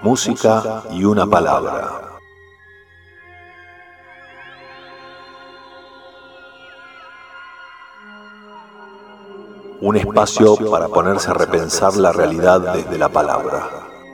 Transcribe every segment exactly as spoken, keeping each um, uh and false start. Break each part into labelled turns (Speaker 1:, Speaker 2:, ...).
Speaker 1: música y una palabra. Un espacio para ponerse a repensar la realidad desde la palabra.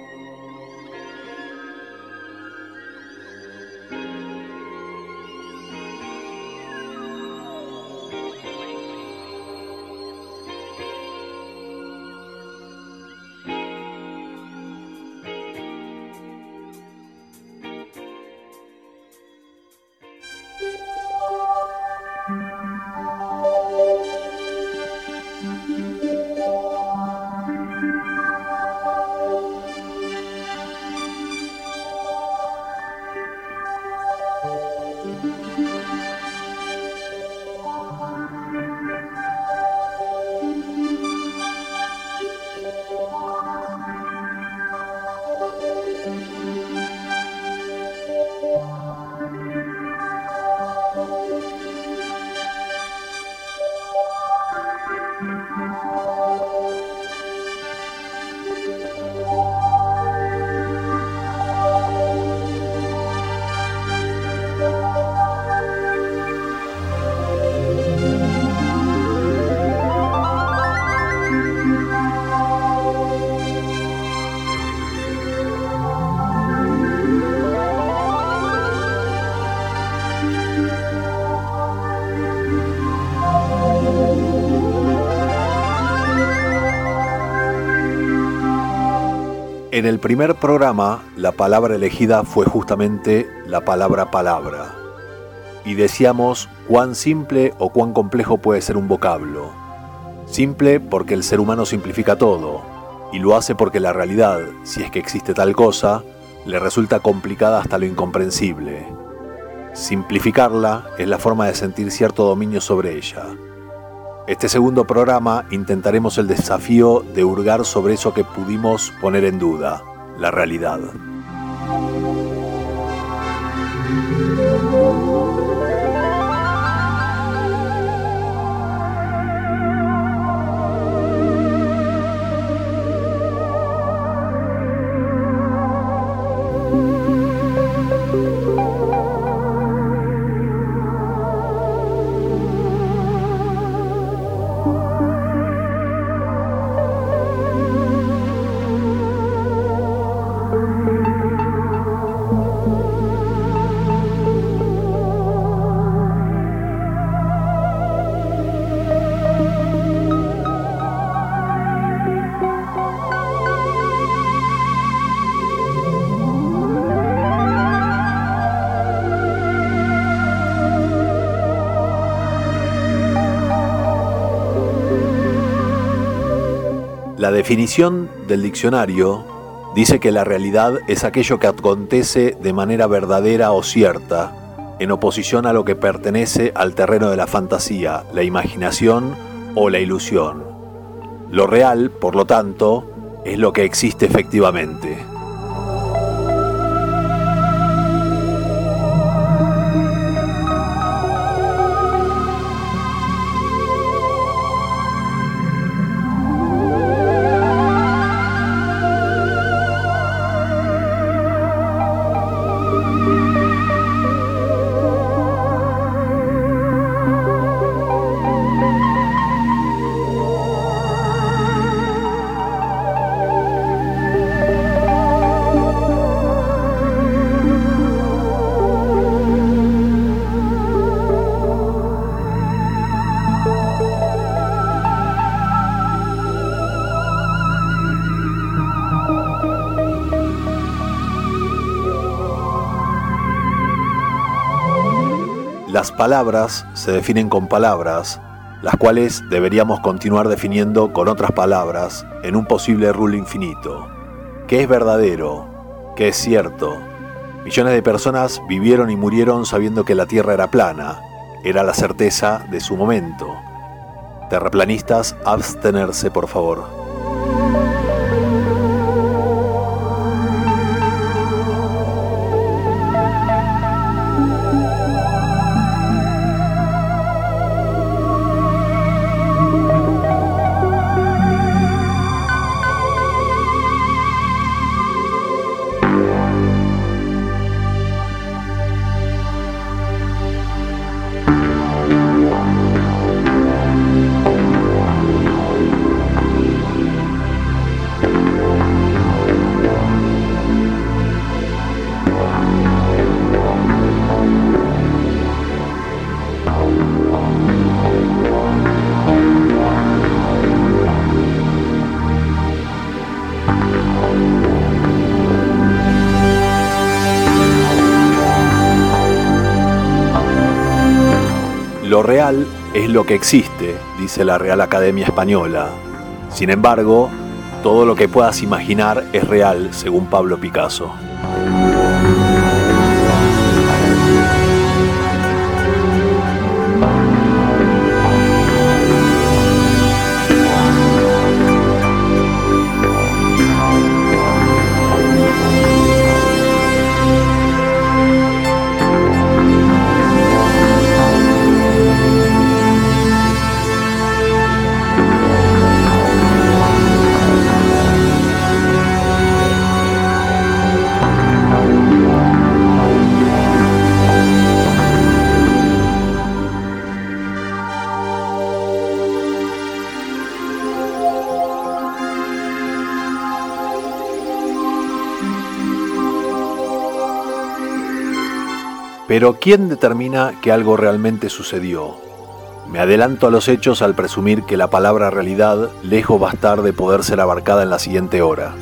Speaker 1: En el primer programa, la palabra elegida fue justamente la palabra palabra. Y decíamos cuán simple o cuán complejo puede ser un vocablo. Simple porque el ser humano simplifica todo, y lo hace porque la realidad, si es que existe tal cosa, le resulta complicada hasta lo incomprensible. Simplificarla es la forma de sentir cierto dominio sobre ella. Este segundo programa intentaremos el desafío de hurgar sobre eso que pudimos poner en duda, la realidad. La definición del diccionario dice que la realidad es aquello que acontece de manera verdadera o cierta, en oposición a lo que pertenece al terreno de la fantasía, la imaginación o la ilusión. Lo real, por lo tanto, es lo que existe efectivamente. Las palabras se definen con palabras, las cuales deberíamos continuar definiendo con otras palabras en un posible rule infinito. ¿Qué es verdadero? ¿Qué es cierto? Millones de personas vivieron y murieron sabiendo que la Tierra era plana. Era la certeza de su momento. Terraplanistas, abstenerse, por favor. Lo real es lo que existe, dice la Real Academia Española. Sin embargo, todo lo que puedas imaginar es real, según Pablo Picasso. Pero ¿quién determina que algo realmente sucedió? Me adelanto a los hechos al presumir que la palabra realidad lejos va a estar de poder ser abarcada en la siguiente hora.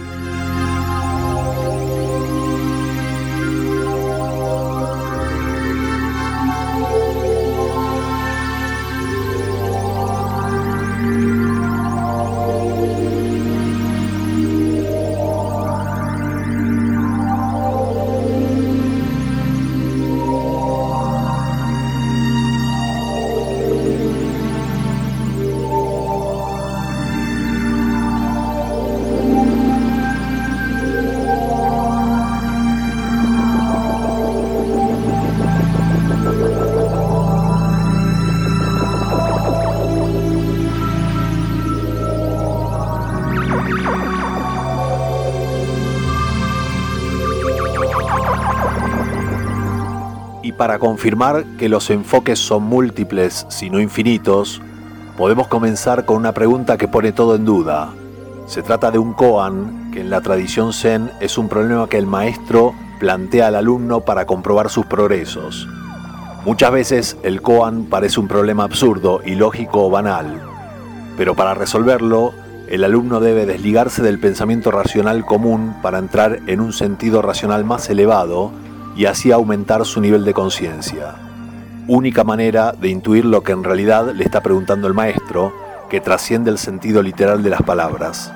Speaker 1: Y para confirmar que los enfoques son múltiples, si no infinitos, podemos comenzar con una pregunta que pone todo en duda. Se trata de un koan, que en la tradición zen es un problema que el maestro plantea al alumno para comprobar sus progresos. Muchas veces el koan parece un problema absurdo, ilógico o banal, pero para resolverlo, el alumno debe desligarse del pensamiento racional común para entrar en un sentido racional más elevado y así aumentar su nivel de conciencia. Única manera de intuir lo que en realidad le está preguntando el maestro, que trasciende el sentido literal de las palabras.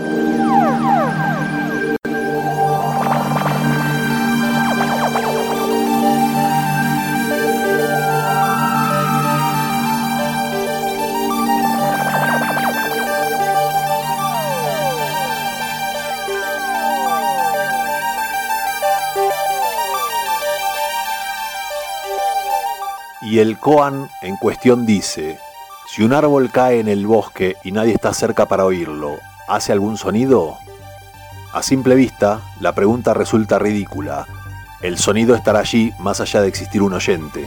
Speaker 1: Y el koan en cuestión dice: si un árbol cae en el bosque y nadie está cerca para oírlo, ¿hace algún sonido? A simple vista, la pregunta resulta ridícula. El sonido estará allí más allá de existir un oyente.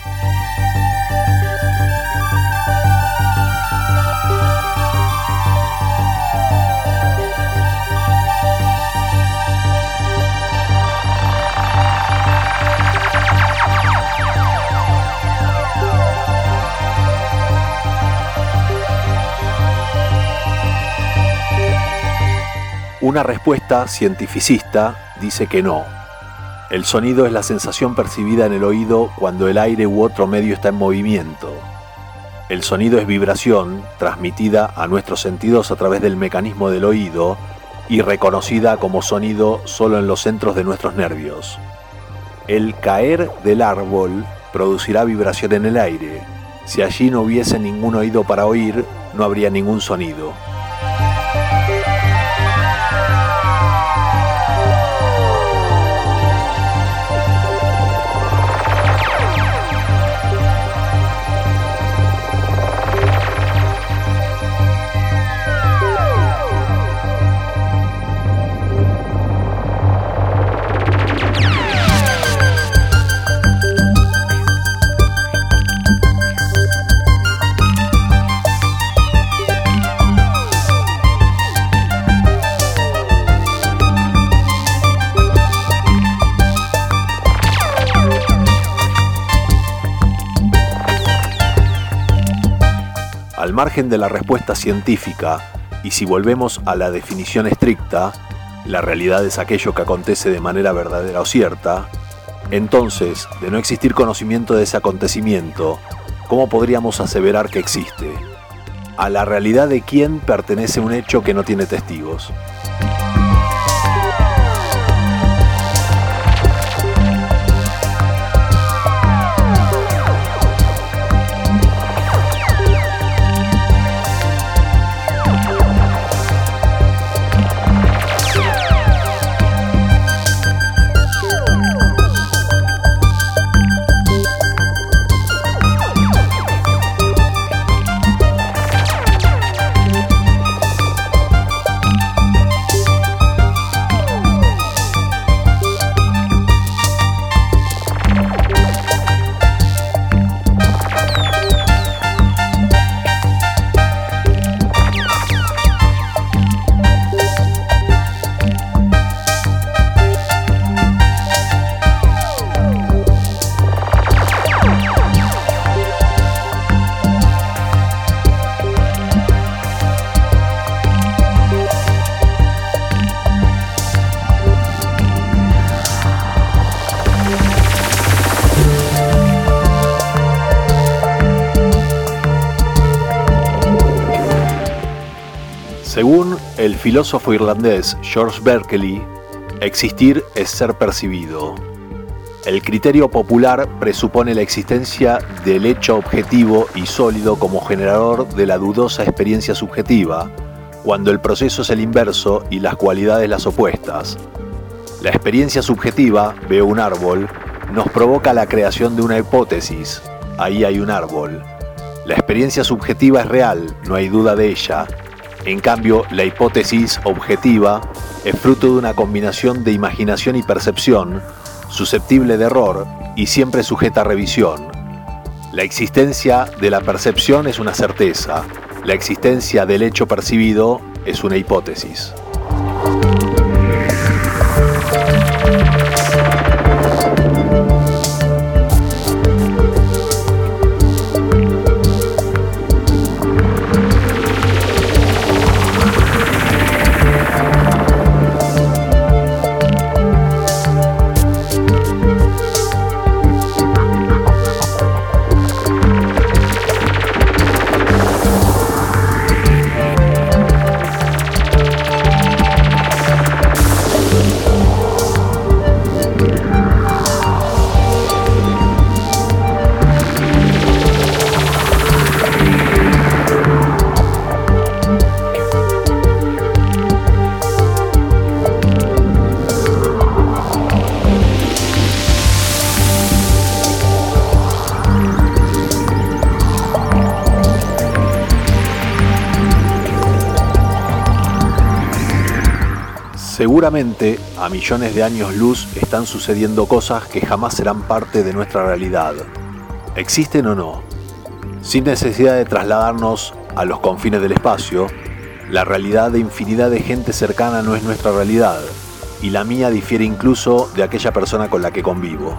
Speaker 1: Una respuesta cientificista dice que no. El sonido es la sensación percibida en el oído cuando el aire u otro medio está en movimiento. El sonido es vibración transmitida a nuestros sentidos a través del mecanismo del oído y reconocida como sonido solo en los centros de nuestros nervios. El caer del árbol producirá vibración en el aire. Si allí no hubiese ningún oído para oír, no habría ningún sonido. Al margen de la respuesta científica, y si volvemos a la definición estricta, la realidad es aquello que acontece de manera verdadera o cierta, entonces, de no existir conocimiento de ese acontecimiento, ¿cómo podríamos aseverar que existe? ¿A la realidad de quién pertenece un hecho que no tiene testigos? Según el filósofo irlandés George Berkeley, existir es ser percibido. El criterio popular presupone la existencia del hecho objetivo y sólido como generador de la dudosa experiencia subjetiva, cuando el proceso es el inverso y las cualidades las opuestas. La experiencia subjetiva, veo un árbol, nos provoca la creación de una hipótesis, ahí hay un árbol. La experiencia subjetiva es real, no hay duda de ella. En cambio, la hipótesis objetiva es fruto de una combinación de imaginación y percepción, susceptible de error y siempre sujeta a revisión. La existencia de la percepción es una certeza, la existencia del hecho percibido es una hipótesis. Seguramente, a millones de años luz están sucediendo cosas que jamás serán parte de nuestra realidad. ¿Existen o no? Sin necesidad de trasladarnos a los confines del espacio, la realidad de infinidad de gente cercana no es nuestra realidad, y la mía difiere incluso de aquella persona con la que convivo.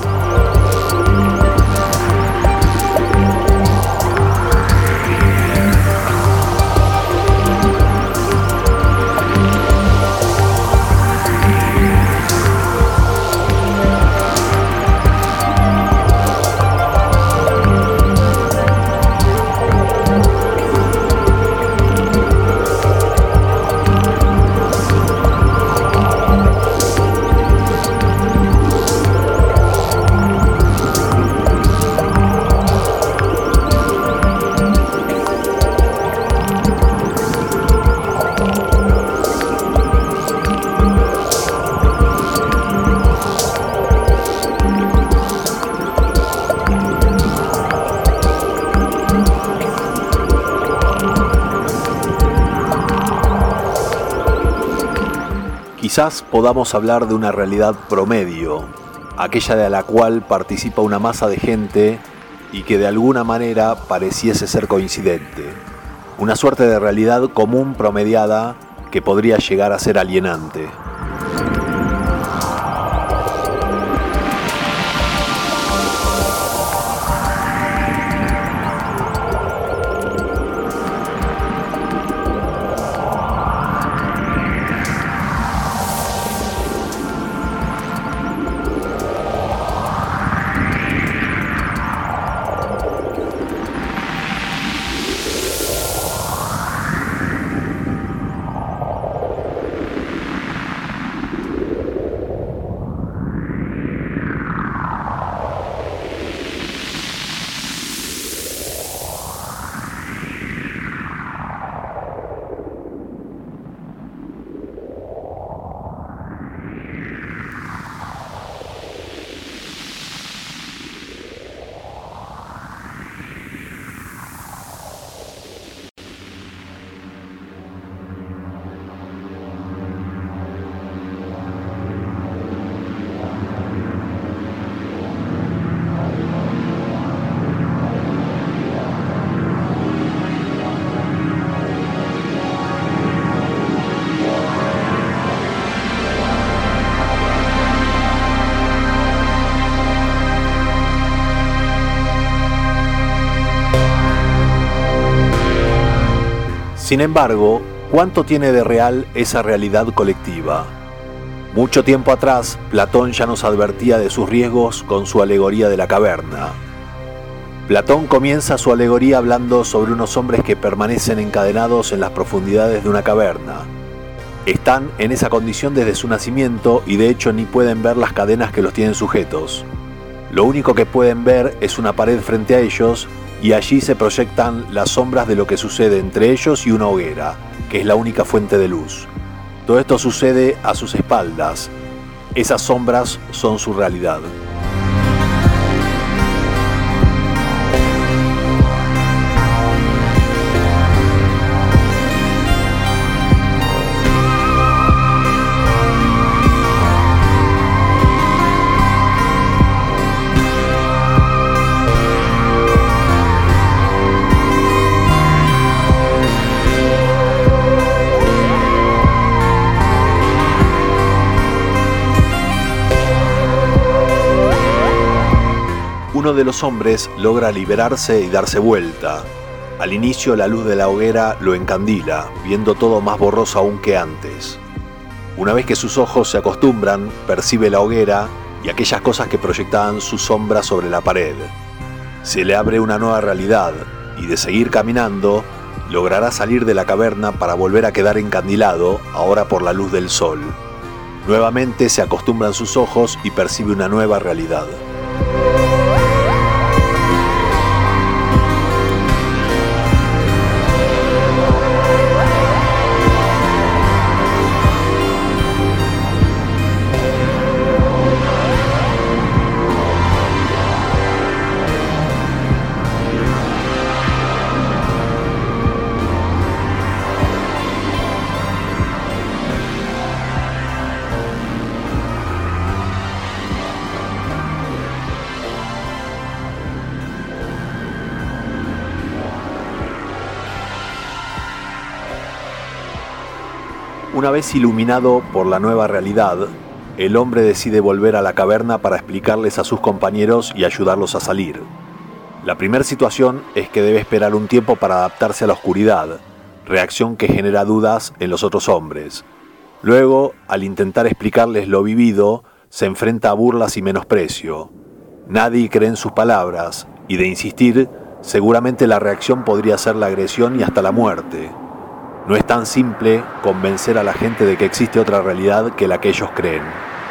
Speaker 1: Quizás podamos hablar de una realidad promedio, aquella de la cual participa una masa de gente y que de alguna manera pareciese ser coincidente. Una suerte de realidad común promediada que podría llegar a ser alienante. Sin embargo, ¿cuánto tiene de real esa realidad colectiva? Mucho tiempo atrás, Platón ya nos advertía de sus riesgos con su alegoría de la caverna. Platón comienza su alegoría hablando sobre unos hombres que permanecen encadenados en las profundidades de una caverna. Están en esa condición desde su nacimiento y de hecho ni pueden ver las cadenas que los tienen sujetos. Lo único que pueden ver es una pared frente a ellos y allí se proyectan las sombras de lo que sucede entre ellos y una hoguera, que es la única fuente de luz. Todo esto sucede a sus espaldas. Esas sombras son su realidad. Uno de los hombres logra liberarse y darse vuelta. Al inicio la luz de la hoguera lo encandila, viendo todo más borroso aún que antes. Una vez que sus ojos se acostumbran, percibe la hoguera y aquellas cosas que proyectaban su sombra sobre la pared. Se le abre una nueva realidad y de seguir caminando, logrará salir de la caverna para volver a quedar encandilado, ahora por la luz del sol. Nuevamente se acostumbran sus ojos y percibe una nueva realidad. Una vez iluminado por la nueva realidad, el hombre decide volver a la caverna para explicarles a sus compañeros y ayudarlos a salir. La primera situación es que debe esperar un tiempo para adaptarse a la oscuridad, reacción que genera dudas en los otros hombres. Luego, al intentar explicarles lo vivido, se enfrenta a burlas y menosprecio. Nadie cree en sus palabras, y de insistir, seguramente la reacción podría ser la agresión y hasta la muerte. No es tan simple convencer a la gente de que existe otra realidad que la que ellos creen.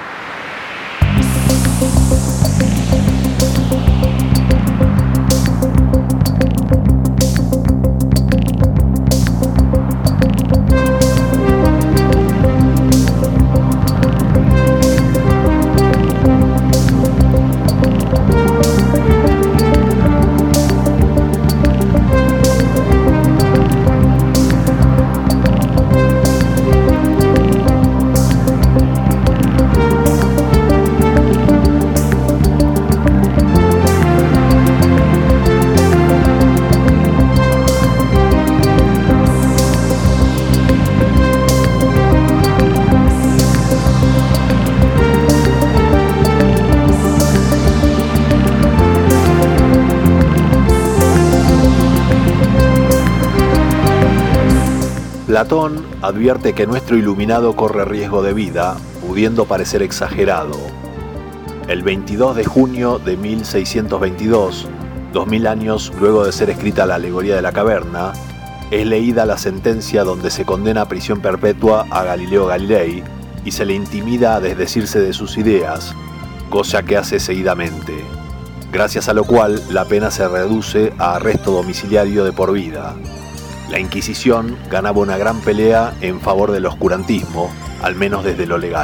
Speaker 1: Platón advierte que nuestro iluminado corre riesgo de vida, pudiendo parecer exagerado. El veintidós de junio de mil seiscientos veintidós, dos mil años luego de ser escrita la alegoría de la caverna, es leída la sentencia donde se condena a prisión perpetua a Galileo Galilei y se le intimida a desdecirse de sus ideas, cosa que hace seguidamente, gracias a lo cual la pena se reduce a arresto domiciliario de por vida. La Inquisición ganaba una gran pelea en favor del oscurantismo, al menos desde lo legal.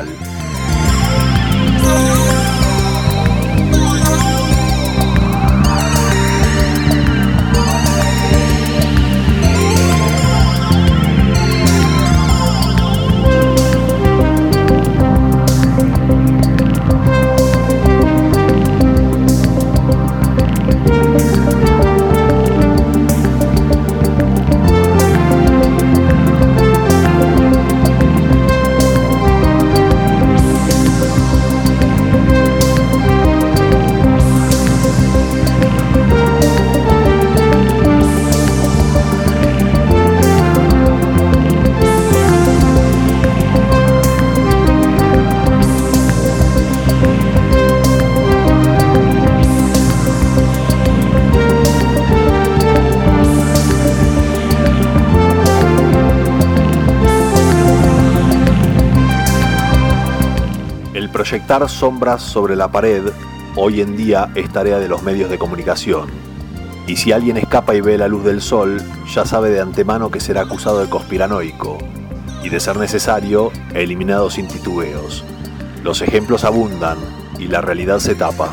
Speaker 1: Proyectar sombras sobre la pared hoy en día es tarea de los medios de comunicación. Y si alguien escapa y ve la luz del sol, ya sabe de antemano que será acusado de conspiranoico y, de ser necesario, eliminado sin titubeos. Los ejemplos abundan y la realidad se tapa.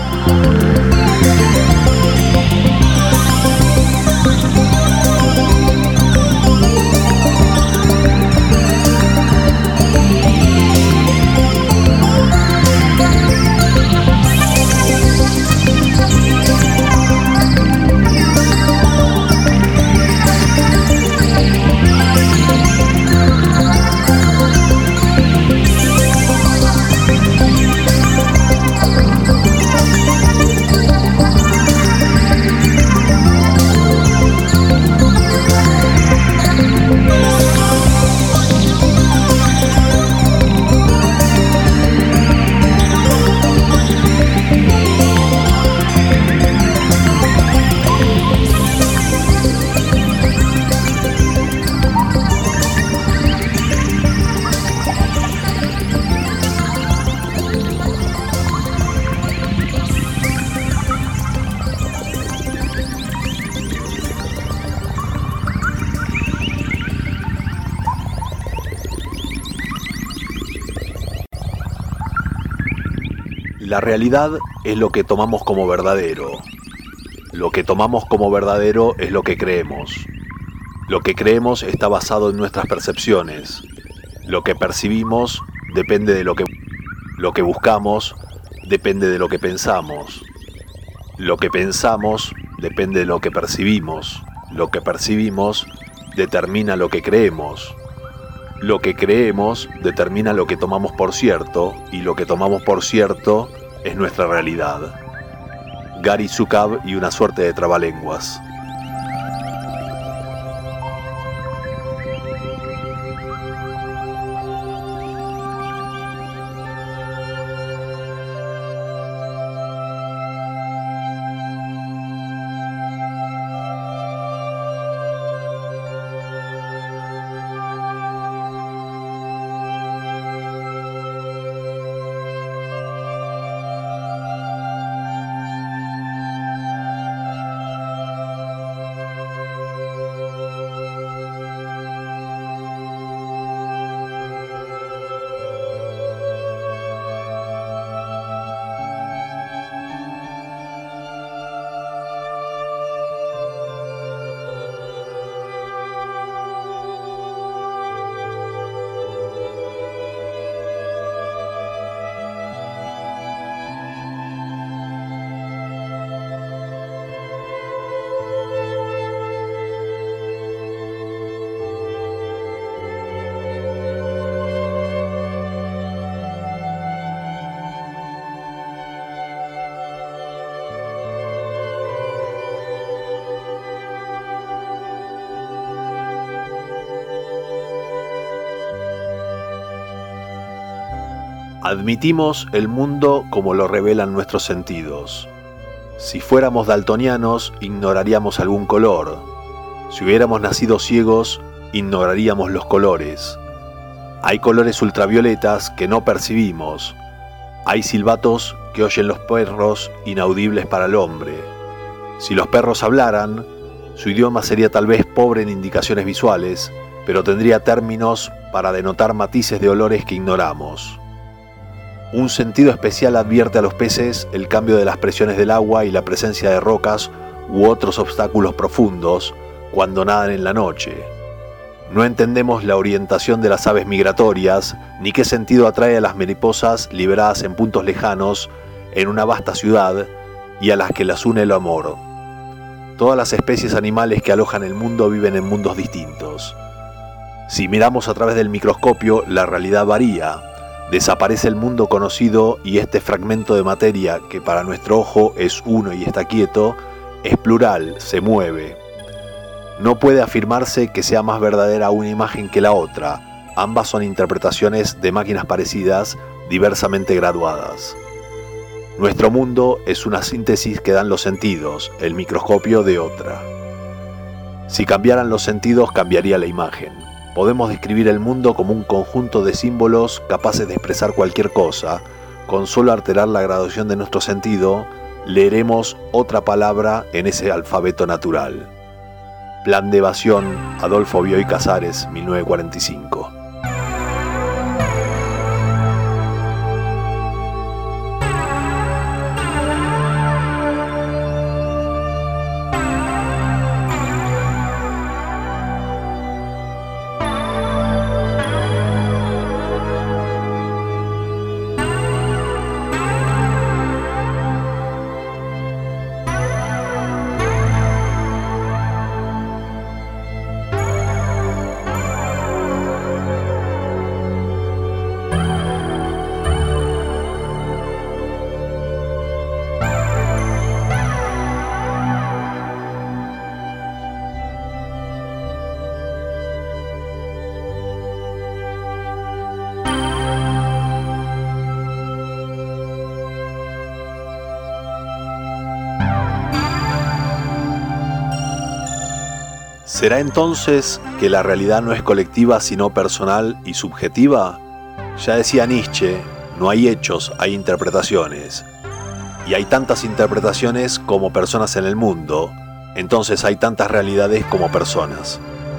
Speaker 1: La realidad es lo que tomamos como verdadero. Lo que tomamos como verdadero es lo que creemos. Lo que creemos está basado en nuestras percepciones. Lo que percibimos depende de lo que, lo que buscamos, depende de lo que pensamos. Lo que pensamos depende de lo que percibimos. Lo que percibimos determina lo que creemos. Lo que creemos determina lo que tomamos por cierto, y lo que tomamos por cierto es nuestra realidad. Gary Zukav y una suerte de trabalenguas. Admitimos el mundo como lo revelan nuestros sentidos. Si fuéramos daltonianos, ignoraríamos algún color. Si hubiéramos nacido ciegos, ignoraríamos los colores. Hay colores ultravioletas que no percibimos. Hay silbatos que oyen los perros inaudibles para el hombre. Si los perros hablaran, su idioma sería tal vez pobre en indicaciones visuales, pero tendría términos para denotar matices de olores que ignoramos. Un sentido especial advierte a los peces el cambio de las presiones del agua y la presencia de rocas u otros obstáculos profundos cuando nadan en la noche. No entendemos la orientación de las aves migratorias, ni qué sentido atrae a las mariposas liberadas en puntos lejanos en una vasta ciudad y a las que las une el amor. Todas las especies animales que alojan el mundo viven en mundos distintos. Si miramos a través del microscopio, la realidad varía. Desaparece el mundo conocido y este fragmento de materia, que para nuestro ojo es uno y está quieto, es plural, se mueve. No puede afirmarse que sea más verdadera una imagen que la otra. Ambas son interpretaciones de máquinas parecidas, diversamente graduadas. Nuestro mundo es una síntesis que dan los sentidos, el microscopio de otra. Si cambiaran los sentidos, cambiaría la imagen. Podemos describir el mundo como un conjunto de símbolos capaces de expresar cualquier cosa, con solo alterar la graduación de nuestro sentido, leeremos otra palabra en ese alfabeto natural. Plan de evasión, Adolfo Bioy Casares, mil novecientos cuarenta y cinco. ¿Será entonces que la realidad no es colectiva sino personal y subjetiva? Ya decía Nietzsche, no hay hechos, hay interpretaciones. Y hay tantas interpretaciones como personas en el mundo, entonces hay tantas realidades como personas.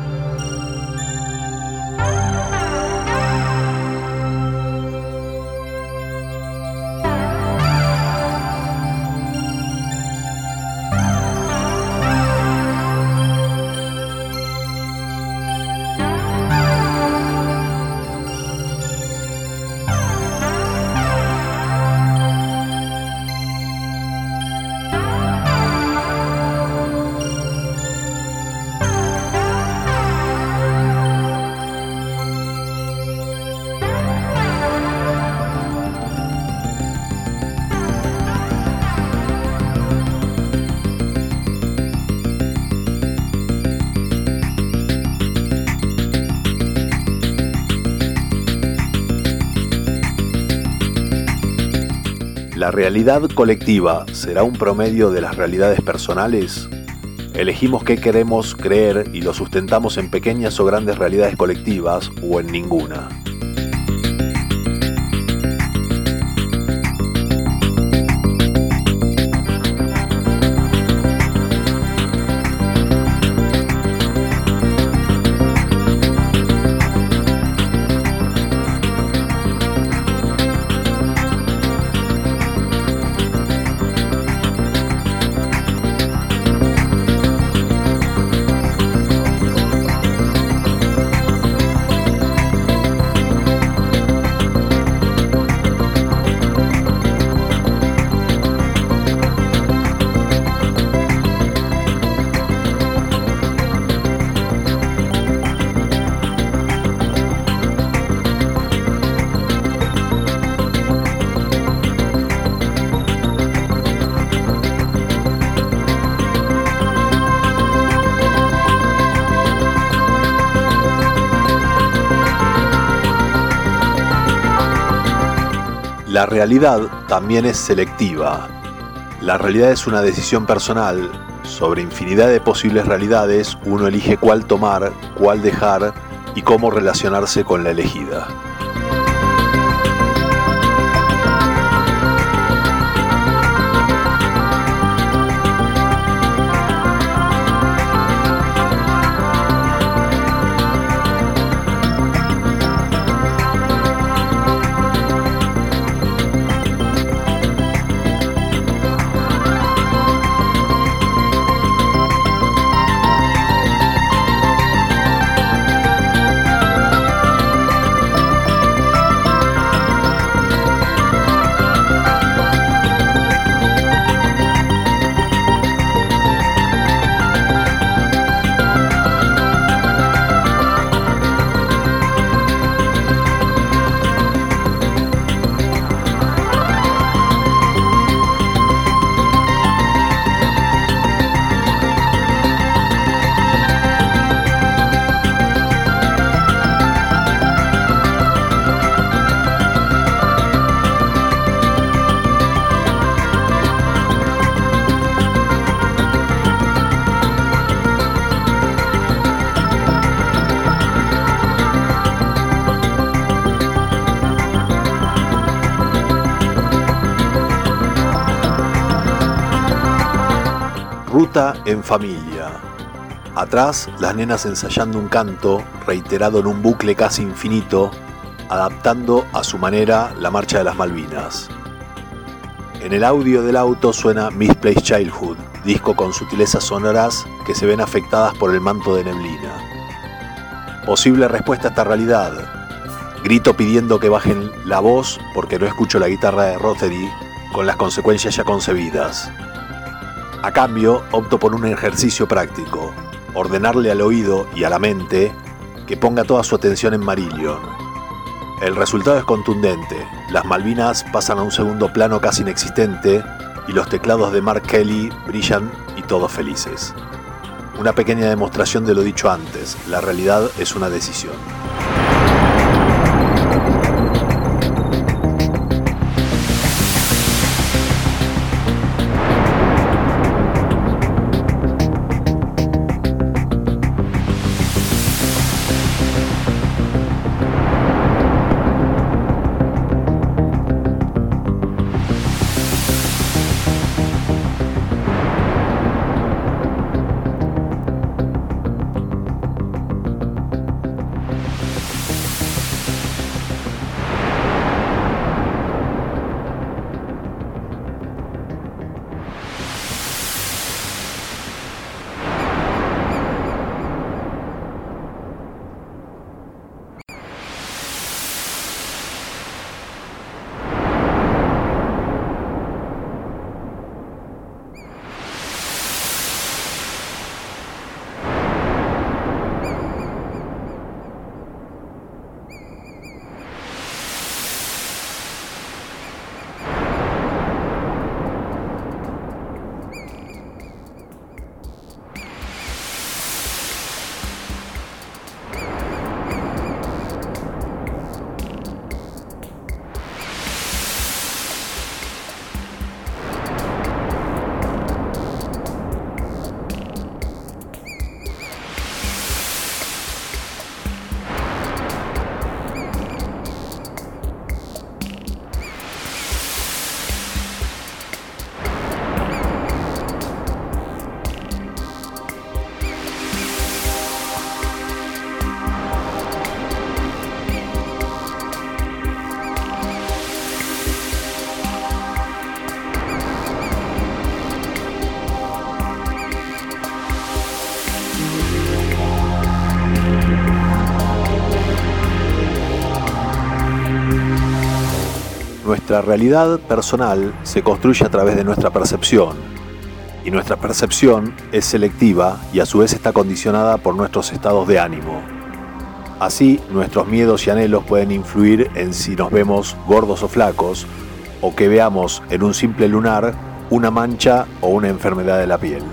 Speaker 1: ¿La realidad colectiva será un promedio de las realidades personales? Elegimos qué queremos creer y lo sustentamos en pequeñas o grandes realidades colectivas o en ninguna. La realidad también es selectiva. La realidad es una decisión personal. Sobre infinidad de posibles realidades, uno elige cuál tomar, cuál dejar y cómo relacionarse con la elegida. Disfruta en familia. Atrás, las nenas ensayando un canto, reiterado en un bucle casi infinito, adaptando a su manera la marcha de las Malvinas. En el audio del auto suena Misplaced Childhood, disco con sutilezas sonoras que se ven afectadas por el manto de neblina. Posible respuesta a esta realidad. Grito pidiendo que bajen la voz porque no escucho la guitarra de Rothery, con las consecuencias ya concebidas. A cambio, opto por un ejercicio práctico, ordenarle al oído y a la mente que ponga toda su atención en Marillion. El resultado es contundente, las Malvinas pasan a un segundo plano casi inexistente y los teclados de Mark Kelly brillan y todos felices. Una pequeña demostración de lo dicho antes, la realidad es una decisión. Nuestra realidad personal se construye a través de nuestra percepción, y nuestra percepción es selectiva y a su vez está condicionada por nuestros estados de ánimo. Así, nuestros miedos y anhelos pueden influir en si nos vemos gordos o flacos, o que veamos en un simple lunar una mancha o una enfermedad de la piel.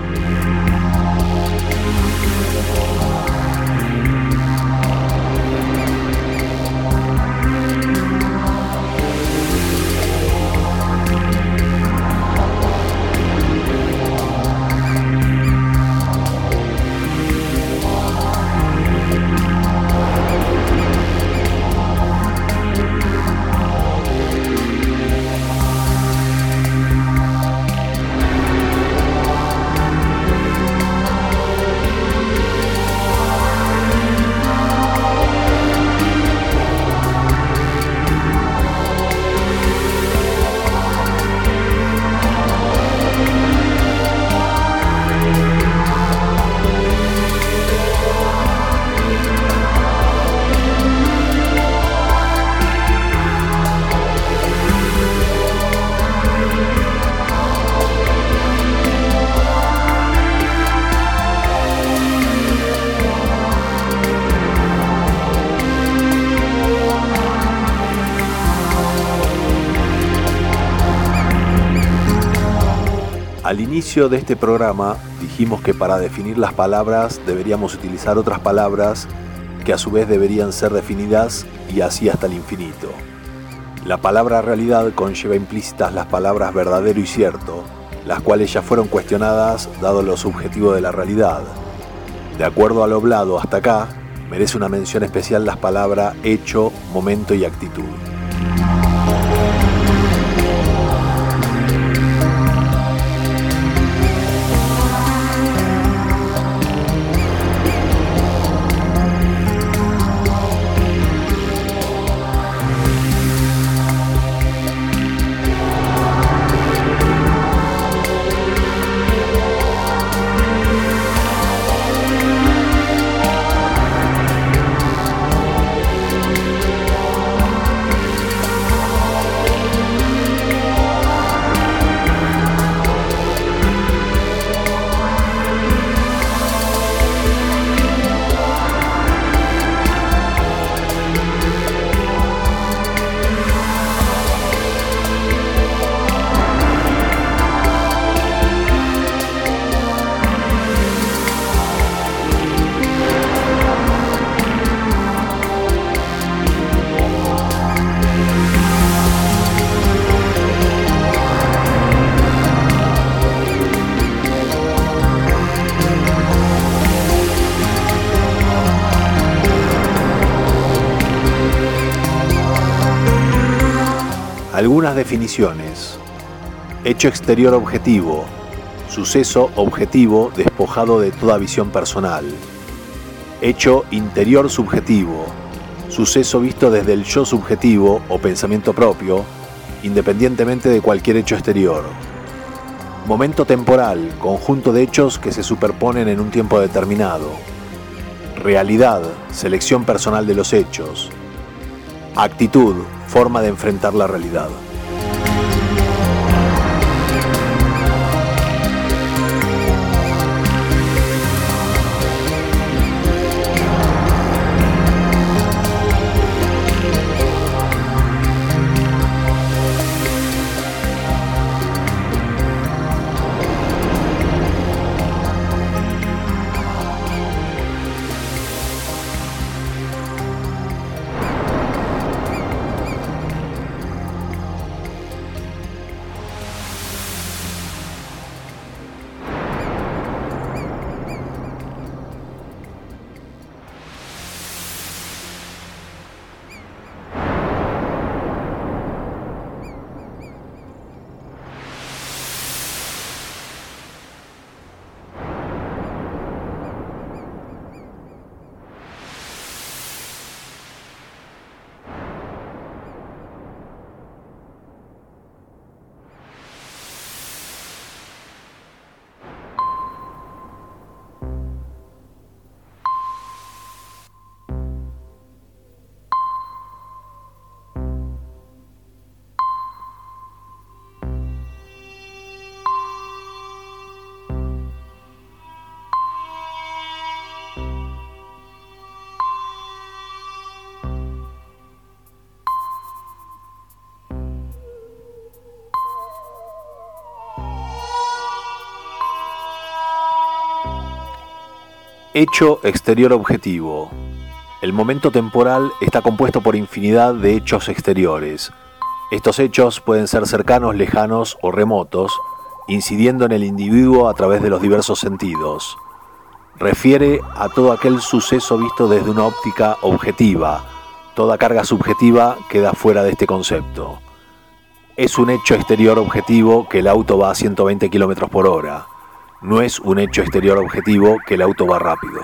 Speaker 1: Al inicio de este programa dijimos que para definir las palabras deberíamos utilizar otras palabras que a su vez deberían ser definidas y así hasta el infinito. La palabra realidad conlleva implícitas las palabras verdadero y cierto, las cuales ya fueron cuestionadas dado lo subjetivo de la realidad. De acuerdo a lo hablado hasta acá, merece una mención especial las palabras hecho, momento y actitud. Algunas definiciones. Hecho exterior objetivo. Suceso objetivo despojado de toda visión personal. Hecho interior subjetivo. Suceso visto desde el yo subjetivo o pensamiento propio, independientemente de cualquier hecho exterior. Momento temporal, conjunto de hechos que se superponen en un tiempo determinado. Realidad, selección personal de los hechos. Actitud, forma de enfrentar la realidad. Hecho exterior objetivo. El momento temporal está compuesto por infinidad de hechos exteriores. Estos hechos pueden ser cercanos, lejanos o remotos, incidiendo en el individuo a través de los diversos sentidos. Refiere a todo aquel suceso visto desde una óptica objetiva. Toda carga subjetiva queda fuera de este concepto. Es un hecho exterior objetivo que el auto va a ciento veinte kilómetros por hora. No es un hecho exterior objetivo que el auto va rápido.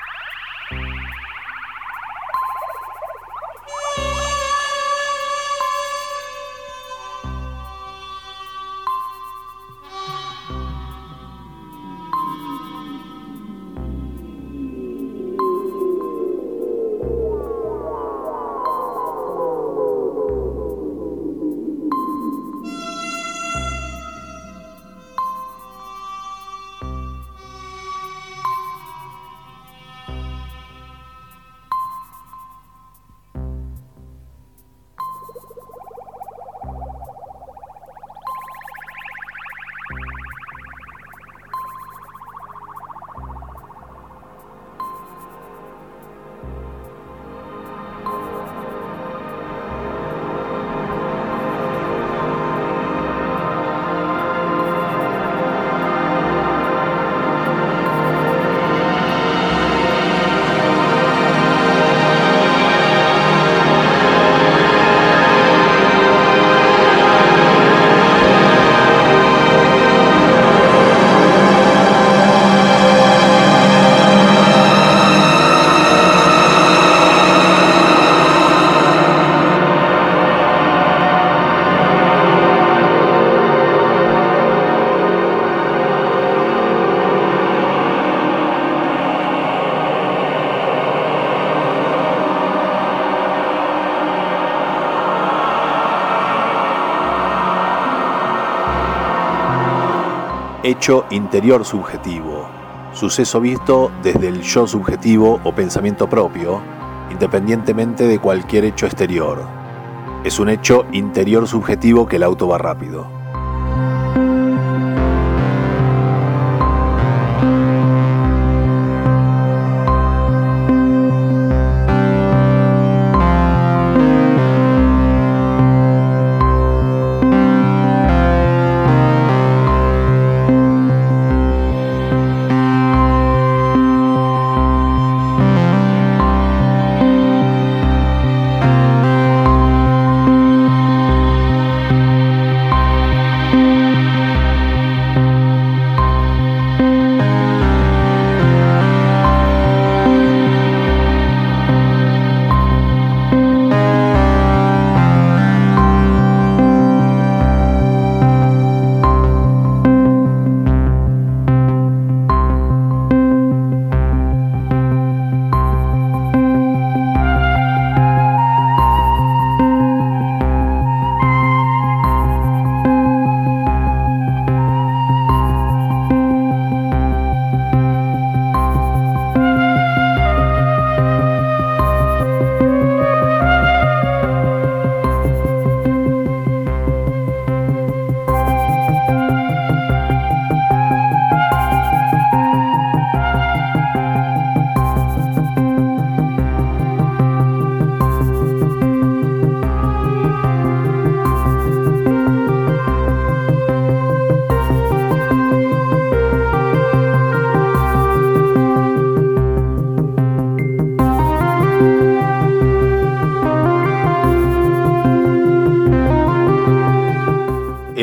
Speaker 1: Hecho interior subjetivo. Suceso visto desde el yo subjetivo o pensamiento propio, independientemente de cualquier hecho exterior. Es un hecho interior subjetivo que el auto va rápido.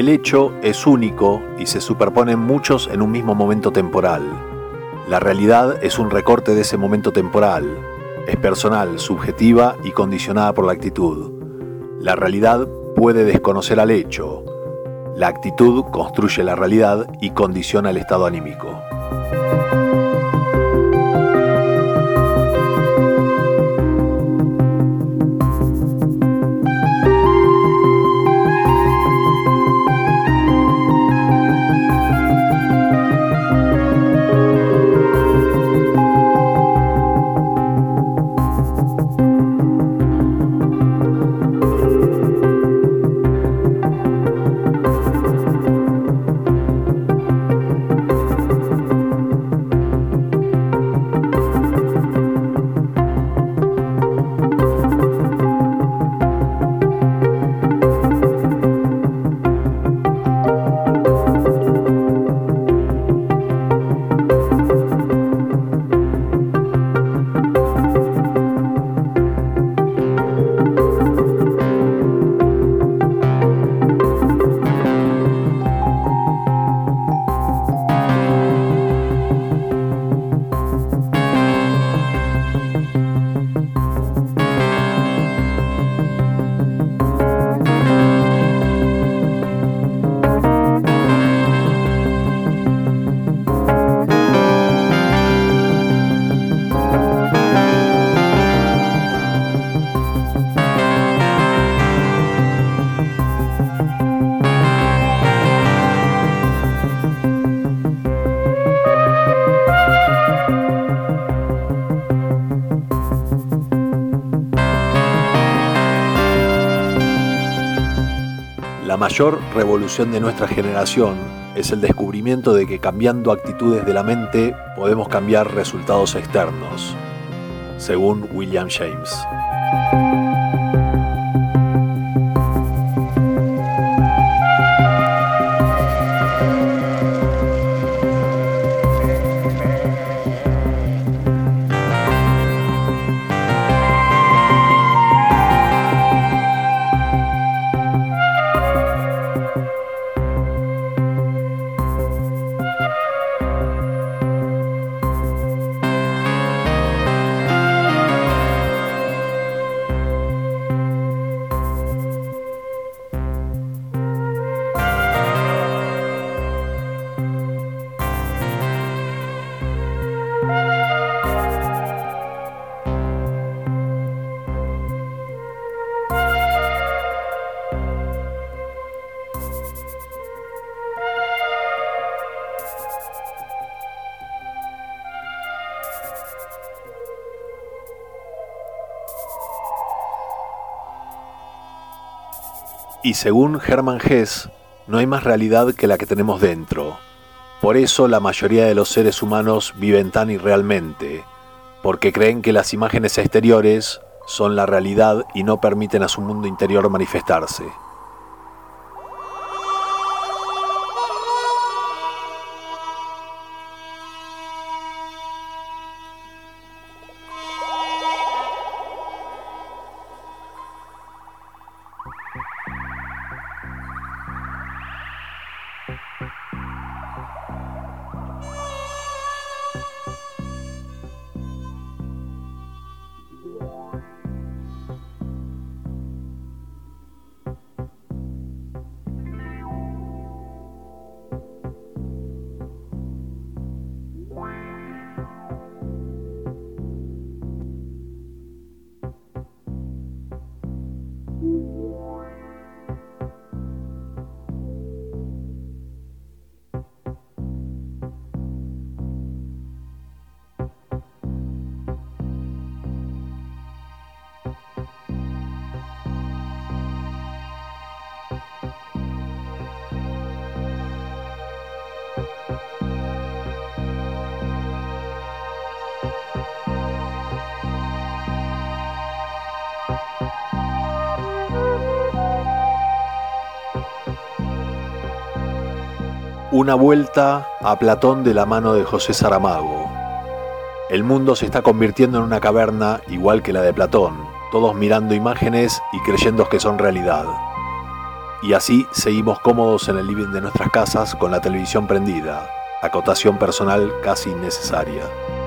Speaker 1: El hecho es único y se superponen muchos en un mismo momento temporal. La realidad es un recorte de ese momento temporal. Es personal, subjetiva y condicionada por la actitud. La realidad puede desconocer al hecho. La actitud construye la realidad y condiciona el estado anímico. La mayor revolución de nuestra generación es el descubrimiento de que cambiando actitudes de la mente podemos cambiar resultados externos, según William James. Y según Hermann Hesse, no hay más realidad que la que tenemos dentro. Por eso la mayoría de los seres humanos viven tan irrealmente, porque creen que las imágenes exteriores son la realidad y no permiten a su mundo interior manifestarse. Una vuelta a Platón de la mano de José Saramago. El mundo se está convirtiendo en una caverna igual que la de Platón, todos mirando imágenes y creyendo que son realidad. Y así seguimos cómodos en el living de nuestras casas con la televisión prendida, acotación personal casi innecesaria.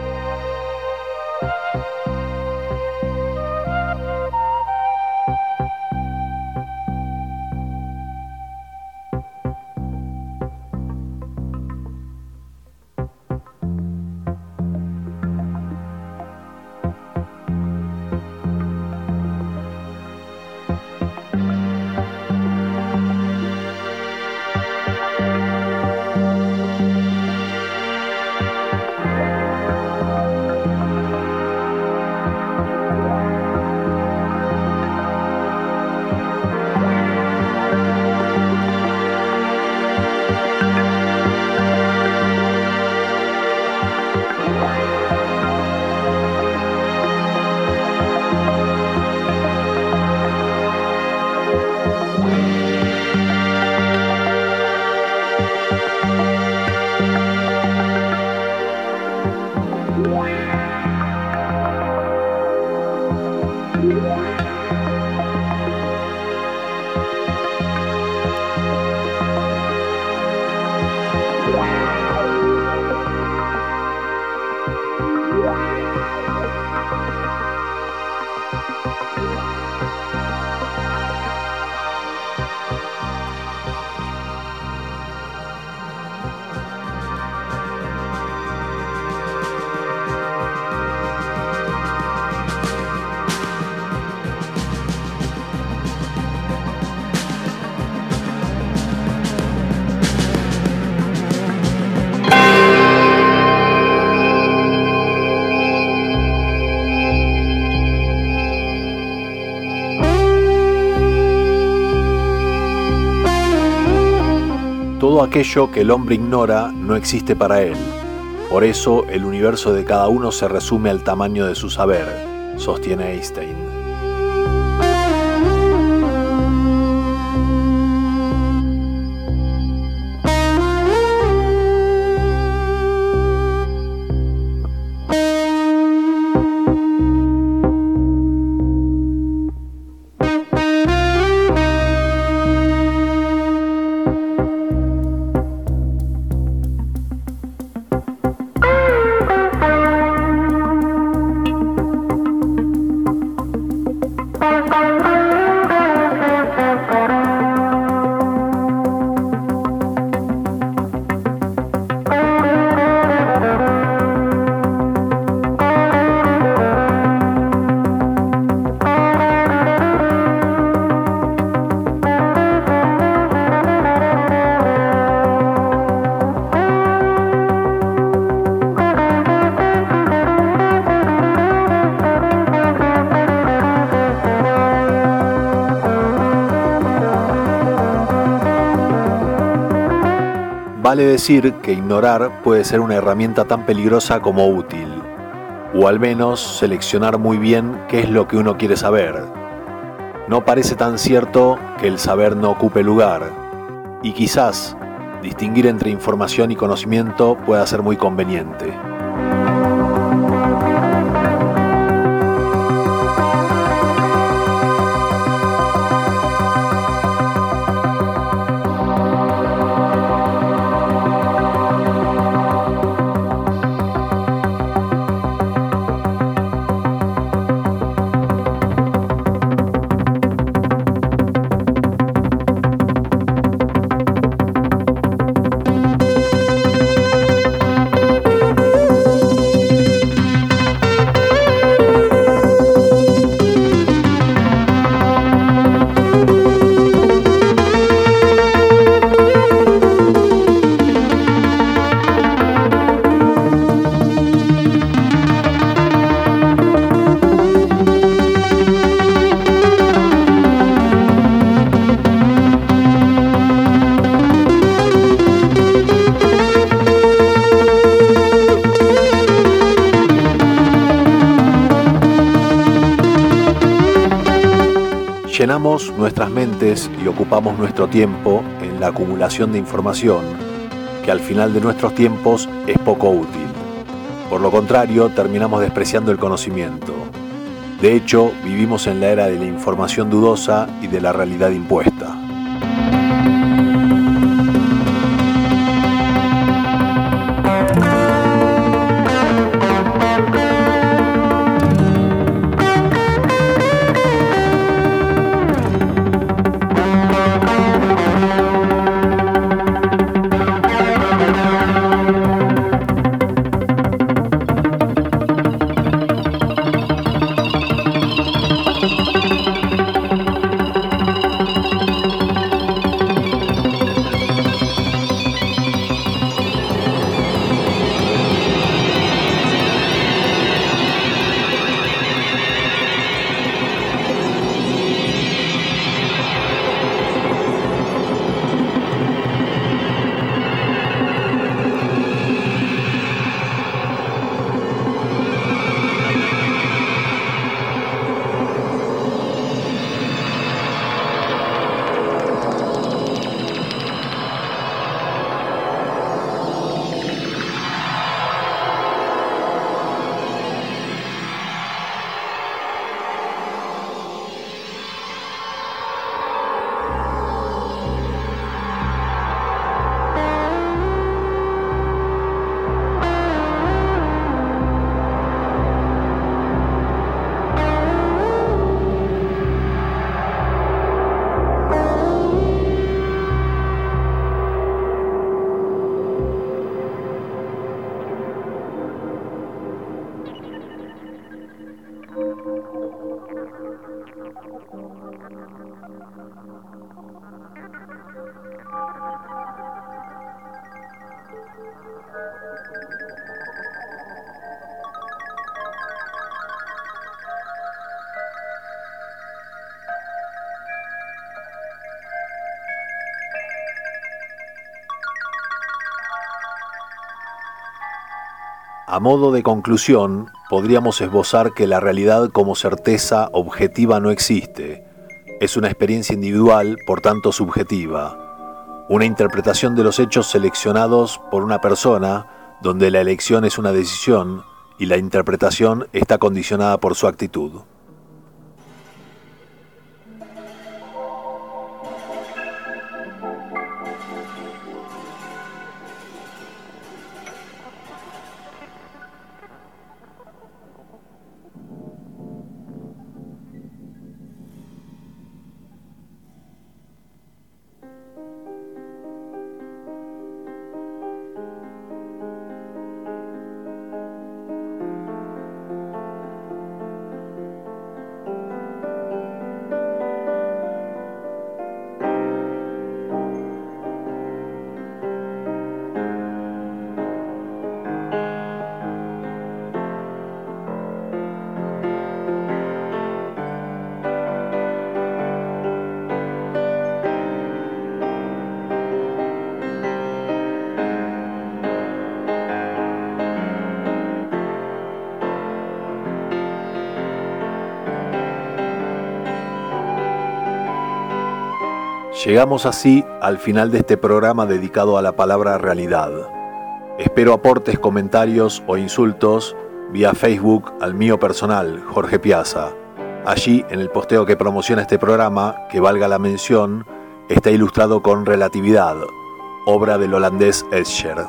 Speaker 1: Todo aquello que el hombre ignora no existe para él. Por eso el universo de cada uno se resume al tamaño de su saber, sostiene Einstein. Vale decir que ignorar puede ser una herramienta tan peligrosa como útil, o al menos seleccionar muy bien qué es lo que uno quiere saber. No parece tan cierto que el saber no ocupe lugar, y quizás distinguir entre información y conocimiento pueda ser muy conveniente. Llenamos nuestras mentes y ocupamos nuestro tiempo en la acumulación de información, que al final de nuestros tiempos es poco útil. Por lo contrario, terminamos despreciando el conocimiento. De hecho, vivimos en la era de la información dudosa y de la realidad impuesta. A modo de conclusión, podríamos esbozar que la realidad como certeza objetiva no existe. Es una experiencia individual, por tanto subjetiva. Una interpretación de los hechos seleccionados por una persona, donde la elección es una decisión y la interpretación está condicionada por su actitud. Llegamos así al final de este programa dedicado a la palabra realidad. Espero aportes, comentarios o insultos vía Facebook al mío personal, Jorge Piazza. Allí, en el posteo que promociona este programa, que valga la mención, está ilustrado con Relatividad, obra del holandés Escher.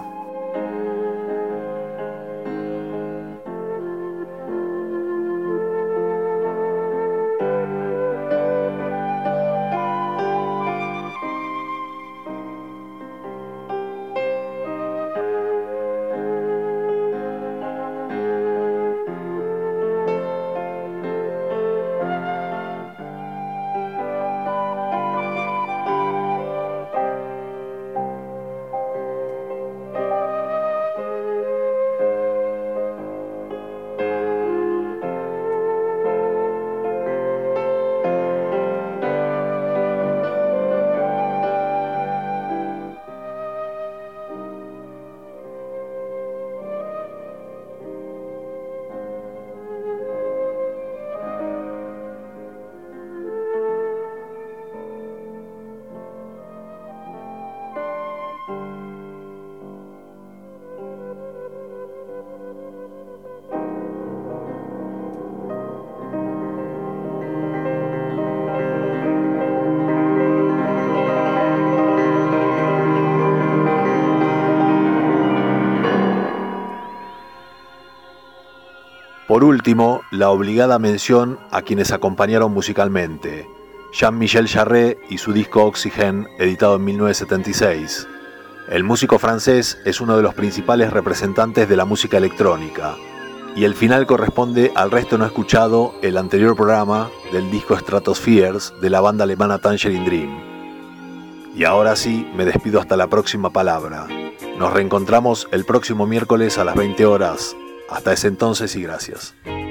Speaker 1: Por último, la obligada mención a quienes acompañaron musicalmente: Jean-Michel Jarre y su disco Oxygène, editado en mil novecientos setenta y seis. El músico francés es uno de los principales representantes de la música electrónica, y el final corresponde al resto no escuchado, el anterior programa del disco Stratospheres de la banda alemana Tangerine Dream. Y ahora sí, me despido hasta la próxima palabra. Nos reencontramos el próximo miércoles a las veinte horas. Hasta ese entonces y gracias.